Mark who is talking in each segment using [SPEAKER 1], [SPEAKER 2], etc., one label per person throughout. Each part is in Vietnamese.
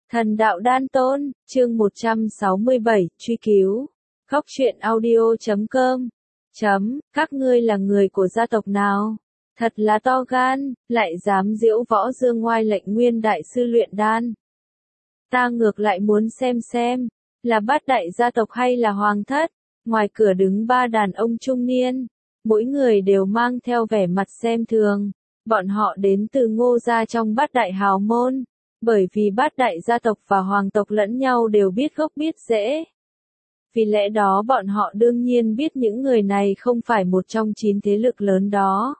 [SPEAKER 1] Thần đạo đan tôn, chương 167, truy cứu. Góc truyện audio.com. Các ngươi là người của gia tộc nào? Thật là to gan, lại dám diễu võ dương ngoai lệnh nguyên đại sư luyện đan. Ta ngược lại muốn xem, là bát đại gia tộc hay là hoàng thất? Ngoài cửa đứng ba đàn ông trung niên, mỗi người đều mang theo vẻ mặt xem thường. Bọn họ đến từ Ngô gia trong bát đại hào môn. Bởi vì bát đại gia tộc và hoàng tộc lẫn nhau đều biết gốc biết rễ. Vì lẽ đó bọn họ đương nhiên biết những người này không phải một trong 9 thế lực lớn đó.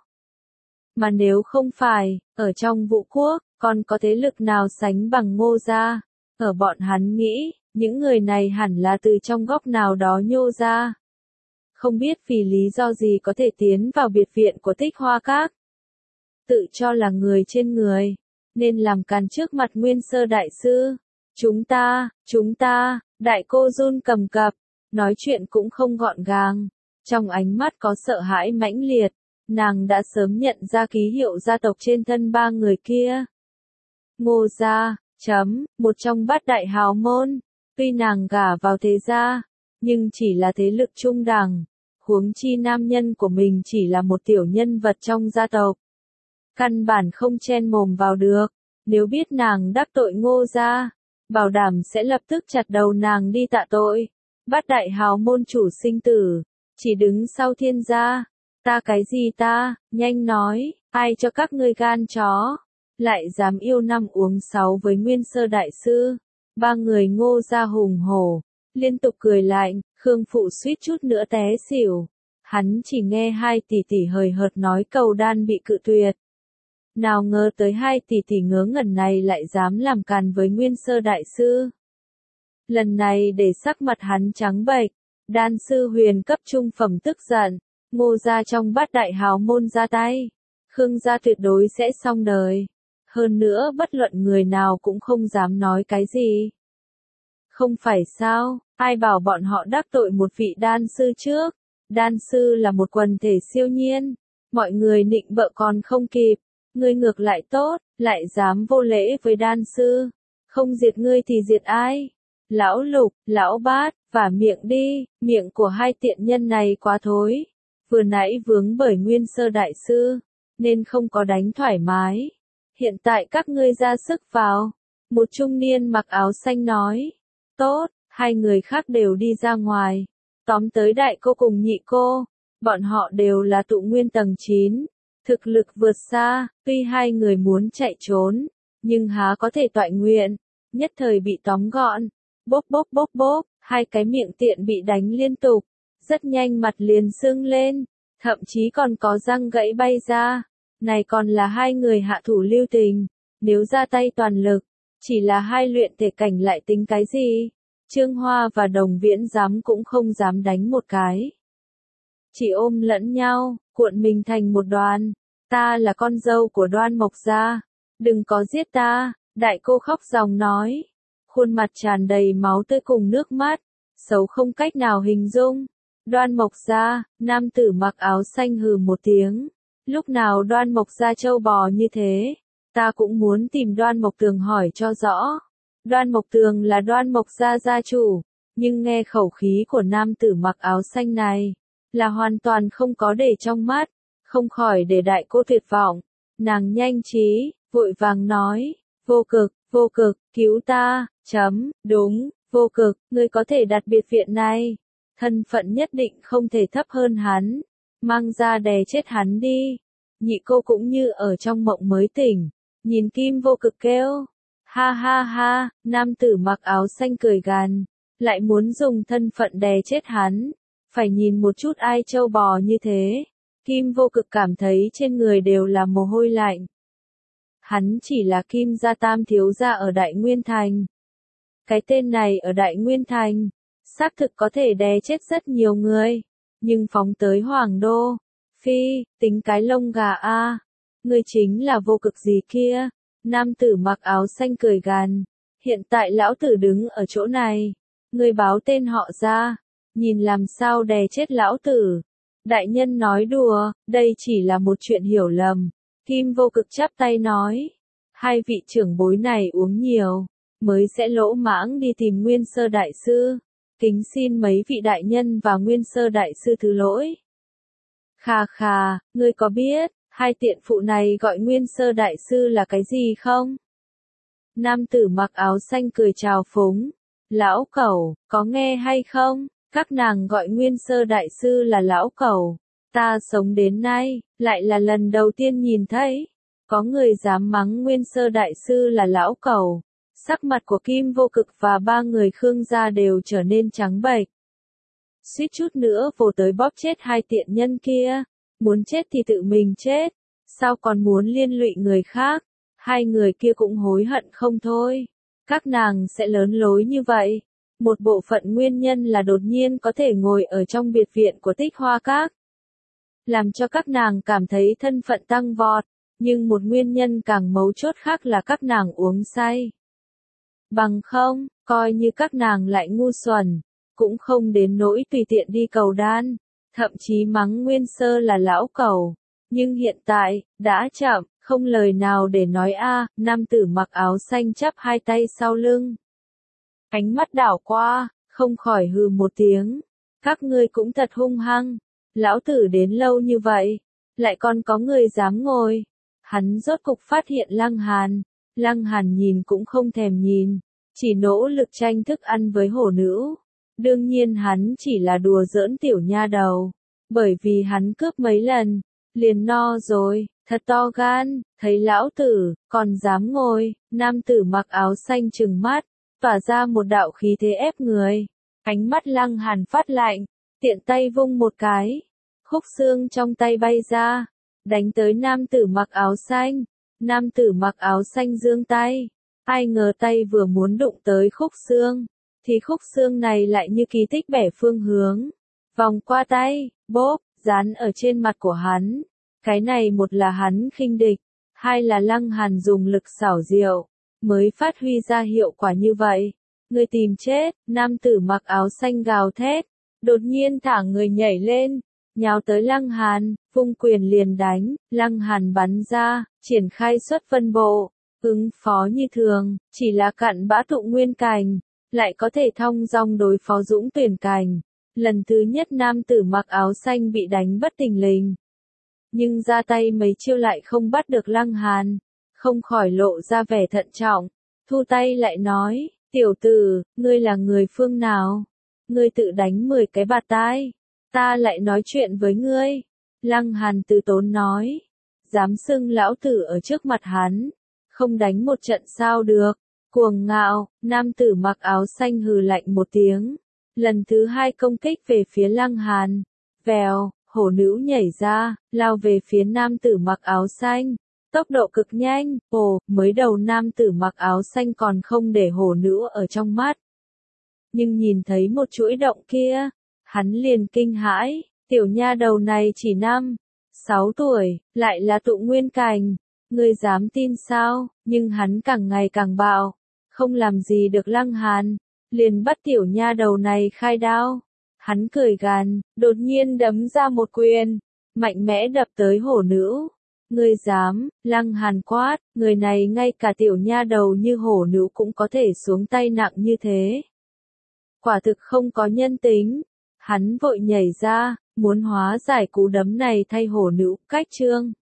[SPEAKER 1] Mà nếu không phải, ở trong Vũ Quốc, còn có thế lực nào sánh bằng Ngô gia? Ở bọn hắn nghĩ, những người này hẳn là từ trong góc nào đó nhô ra. Không biết vì lý do gì có thể tiến vào biệt viện của Tích Hoa Các. Tự cho là người trên người. Nên làm càn trước mặt Nguyên Sơ đại sư. Chúng ta, đại cô run cầm cập, nói chuyện cũng không gọn gàng. Trong ánh mắt có sợ hãi mãnh liệt, nàng đã sớm nhận ra ký hiệu gia tộc trên thân ba người kia. Ngô gia, một trong bát đại hào môn, tuy nàng gả vào thế gia, nhưng chỉ là thế lực trung đẳng, huống chi nam nhân của mình chỉ là một tiểu nhân vật trong gia tộc. Căn bản không chen mồm vào được, nếu biết nàng đắc tội Ngô gia, bảo đảm sẽ lập tức chặt đầu nàng đi tạ tội. Bát đại hào môn chủ sinh tử, chỉ đứng sau Thiên gia. Ta cái gì ta, nhanh nói, ai cho các ngươi gan chó, lại dám yêu năm uống sáu với Nguyên Sơ đại sư. Ba người Ngô gia hùng hổ, liên tục cười lạnh, Khương Phụ suýt chút nữa té xỉu. Hắn chỉ nghe hai tỷ tỷ hời hợt nói cầu đan bị cự tuyệt. Nào ngờ tới hai tỷ tỷ ngớ ngẩn này lại dám làm càn với Nguyên Sơ đại sư. Lần này để sắc mặt hắn trắng bệch, đan sư huyền cấp trung phẩm tức giận, Ngô gia trong bát đại hào môn ra tay, Khương gia tuyệt đối sẽ xong đời. Hơn nữa bất luận người nào cũng không dám nói cái gì. Không phải sao, ai bảo bọn họ đắc tội một vị đan sư trước, đan sư là một quần thể siêu nhiên, mọi người nịnh bợ còn không kịp. Ngươi ngược lại tốt, lại dám vô lễ với đan sư. Không diệt ngươi thì diệt ai? Lão Lục, lão Bát, vả miệng đi, miệng của hai tiện nhân này quá thối. Vừa nãy vướng bởi Nguyên Sơ đại sư, nên không có đánh thoải mái. Hiện tại các ngươi ra sức vào. Một trung niên mặc áo xanh nói. Tốt, hai người khác đều đi ra ngoài. Tóm tới đại cô cùng nhị cô. Bọn họ đều là tụ nguyên tầng 9. Thực lực vượt xa, tuy hai người muốn chạy trốn, nhưng há có thể toại nguyện, nhất thời bị tóm gọn. Bốp, hai cái miệng tiện bị đánh liên tục, rất nhanh mặt liền sưng lên, thậm chí còn có răng gãy bay ra. Này còn là hai người hạ thủ lưu tình, nếu ra tay toàn lực, chỉ là hai luyện thể cảnh lại tính cái gì? Trương Hoa và Đồng Viễn dám cũng không dám đánh một cái. Chỉ ôm lẫn nhau, cuộn mình thành một đoàn. Ta là con dâu của Đoan Mộc gia, đừng có giết ta, đại cô khóc ròng nói. Khuôn mặt tràn đầy máu tươi cùng nước mắt, xấu không cách nào hình dung. Đoan Mộc gia, nam tử mặc áo xanh hừ một tiếng. Lúc nào Đoan Mộc gia trâu bò như thế, ta cũng muốn tìm Đoan Mộc Tường hỏi cho rõ. Đoan Mộc Tường là Đoan Mộc gia gia chủ, nhưng nghe khẩu khí của nam tử mặc áo xanh này, là hoàn toàn không có để trong mắt. Không khỏi để đại cô tuyệt vọng, nàng nhanh trí, vội vàng nói, vô cực, cứu ta, đúng, vô cực, ngươi có thể đặt biệt viện này, thân phận nhất định không thể thấp hơn hắn, mang ra đè chết hắn đi. Nhị cô cũng như ở trong mộng mới tỉnh, nhìn Kim Vô Cực kêu, ha, nam tử mặc áo xanh cười gằn, lại muốn dùng thân phận đè chết hắn, phải nhìn một chút ai trâu bò như thế. Kim Vô Cực cảm thấy trên người đều là mồ hôi lạnh. Hắn chỉ là Kim gia tam thiếu gia ở Đại Nguyên Thành. Cái tên này ở Đại Nguyên Thành, xác thực có thể đè chết rất nhiều người. Nhưng phóng tới Hoàng Đô, phi, tính cái lông gà a. Ngươi chính là Vô Cực gì kia? Nam tử mặc áo xanh cười gằn. Hiện tại lão tử đứng ở chỗ này. Ngươi báo tên họ ra. Nhìn làm sao đè chết lão tử. Đại nhân nói đùa, đây chỉ là một chuyện hiểu lầm. Kim Vô Cực chắp tay nói. Hai vị trưởng bối này uống nhiều. mới sẽ lỗ mãng đi tìm Nguyên Sơ Đại Sư. Kính xin mấy vị đại nhân và Nguyên Sơ Đại Sư thứ lỗi. Khà khà, ngươi có biết, hai tiện phụ này gọi Nguyên Sơ Đại Sư là cái gì không? Nam tử mặc áo xanh cười chào phúng. Lão cẩu, có nghe hay không? Các nàng gọi Nguyên Sơ Đại Sư là lão cẩu. Ta sống đến nay, lại là lần đầu tiên nhìn thấy. Có người dám mắng Nguyên Sơ Đại Sư là lão cẩu. Sắc mặt của Kim Vô Cực và ba người Khương gia đều trở nên trắng bệch. Suýt chút nữa vồ tới bóp chết hai tiện nhân kia. Muốn chết thì tự mình chết. Sao còn muốn liên lụy người khác? Hai người kia cũng hối hận không thôi. Các nàng sẽ lớn lối như vậy. Một bộ phận nguyên nhân là đột nhiên có thể ngồi ở trong biệt viện của Tích Hoa Các. Làm cho các nàng cảm thấy thân phận tăng vọt. Nhưng một nguyên nhân càng mấu chốt khác là các nàng uống say. Bằng không, coi như các nàng lại ngu xuẩn. Cũng không đến nỗi tùy tiện đi cầu đan. Thậm chí mắng Nguyên Sơ là lão cẩu. Nhưng hiện tại, đã chậm, không lời nào để nói a. Nam tử mặc áo xanh chắp hai tay sau lưng. Ánh mắt đảo qua, không khỏi hừ một tiếng. Các ngươi cũng thật hung hăng. Lão tử đến lâu như vậy, lại còn có người dám ngồi. Hắn rốt cục phát hiện Lăng Hàn. Lăng Hàn nhìn cũng không thèm nhìn. Chỉ nỗ lực tranh thức ăn với hổ nữ. Đương nhiên hắn chỉ là đùa giỡn tiểu nha đầu. Bởi vì hắn cướp mấy lần. Liền no rồi, thật to gan, thấy lão tử, còn dám ngồi. Nam tử mặc áo xanh trừng mắt, tỏa ra một đạo khí thế ép người. Ánh mắt Lăng Hàn phát lạnh, tiện tay vung một cái. Khúc xương trong tay bay ra, đánh tới nam tử mặc áo xanh. Nam tử mặc áo xanh giương tay. Ai ngờ tay vừa muốn đụng tới khúc xương, thì khúc xương này lại như kỳ tích bẻ phương hướng. Vòng qua tay, bốp, dán ở trên mặt của hắn. Cái này một là hắn khinh địch, hai là Lăng Hàn dùng lực xảo diệu, mới phát huy ra hiệu quả như vậy. Người tìm chết, nam tử mặc áo xanh gào thét, đột nhiên thả người nhảy lên, nhào tới Lăng Hàn, vung quyền liền đánh. Lăng Hàn bắn ra, triển khai xuất vân bộ, ứng phó như thường, chỉ là cặn bã tụ nguyên cành, lại có thể thong dong đối phó dũng tuyển cành. Lần thứ nhất nam tử mặc áo xanh bị đánh bất thình lình. Nhưng ra tay mấy chiêu lại không bắt được Lăng Hàn, không khỏi lộ ra vẻ thận trọng, thu tay lại nói, tiểu tử, ngươi là người phương nào? Ngươi tự đánh 10 cái bạt tai, ta lại nói chuyện với ngươi. Lăng Hàn từ tốn nói, dám xưng lão tử ở trước mặt hắn, không đánh một trận sao được, cuồng ngạo. Nam tử mặc áo xanh hừ lạnh một tiếng, lần thứ hai công kích về phía Lăng Hàn, vèo. Hổ nữ nhảy ra, lao về phía nam tử mặc áo xanh. Tốc độ cực nhanh, mới đầu nam tử mặc áo xanh còn không để hổ nữ ở trong mắt. Nhưng nhìn thấy một chuỗi động kia, hắn liền kinh hãi, tiểu nha đầu này chỉ 6 tuổi, lại là tụ nguyên cành. Ngươi dám tin sao? Nhưng hắn càng ngày càng bạo, không làm gì được Lăng Hàn, liền bắt tiểu nha đầu này khai đao. Hắn cười gằn, đột nhiên đấm ra một quyền, mạnh mẽ đập tới hổ nữ. Ngươi dám? Lăng Hàn quát, người này ngay cả tiểu nha đầu như hổ nữ cũng có thể xuống tay nặng như thế. Quả thực không có nhân tính. Hắn vội nhảy ra, muốn hóa giải cú đấm này thay hổ nữ, cách trương.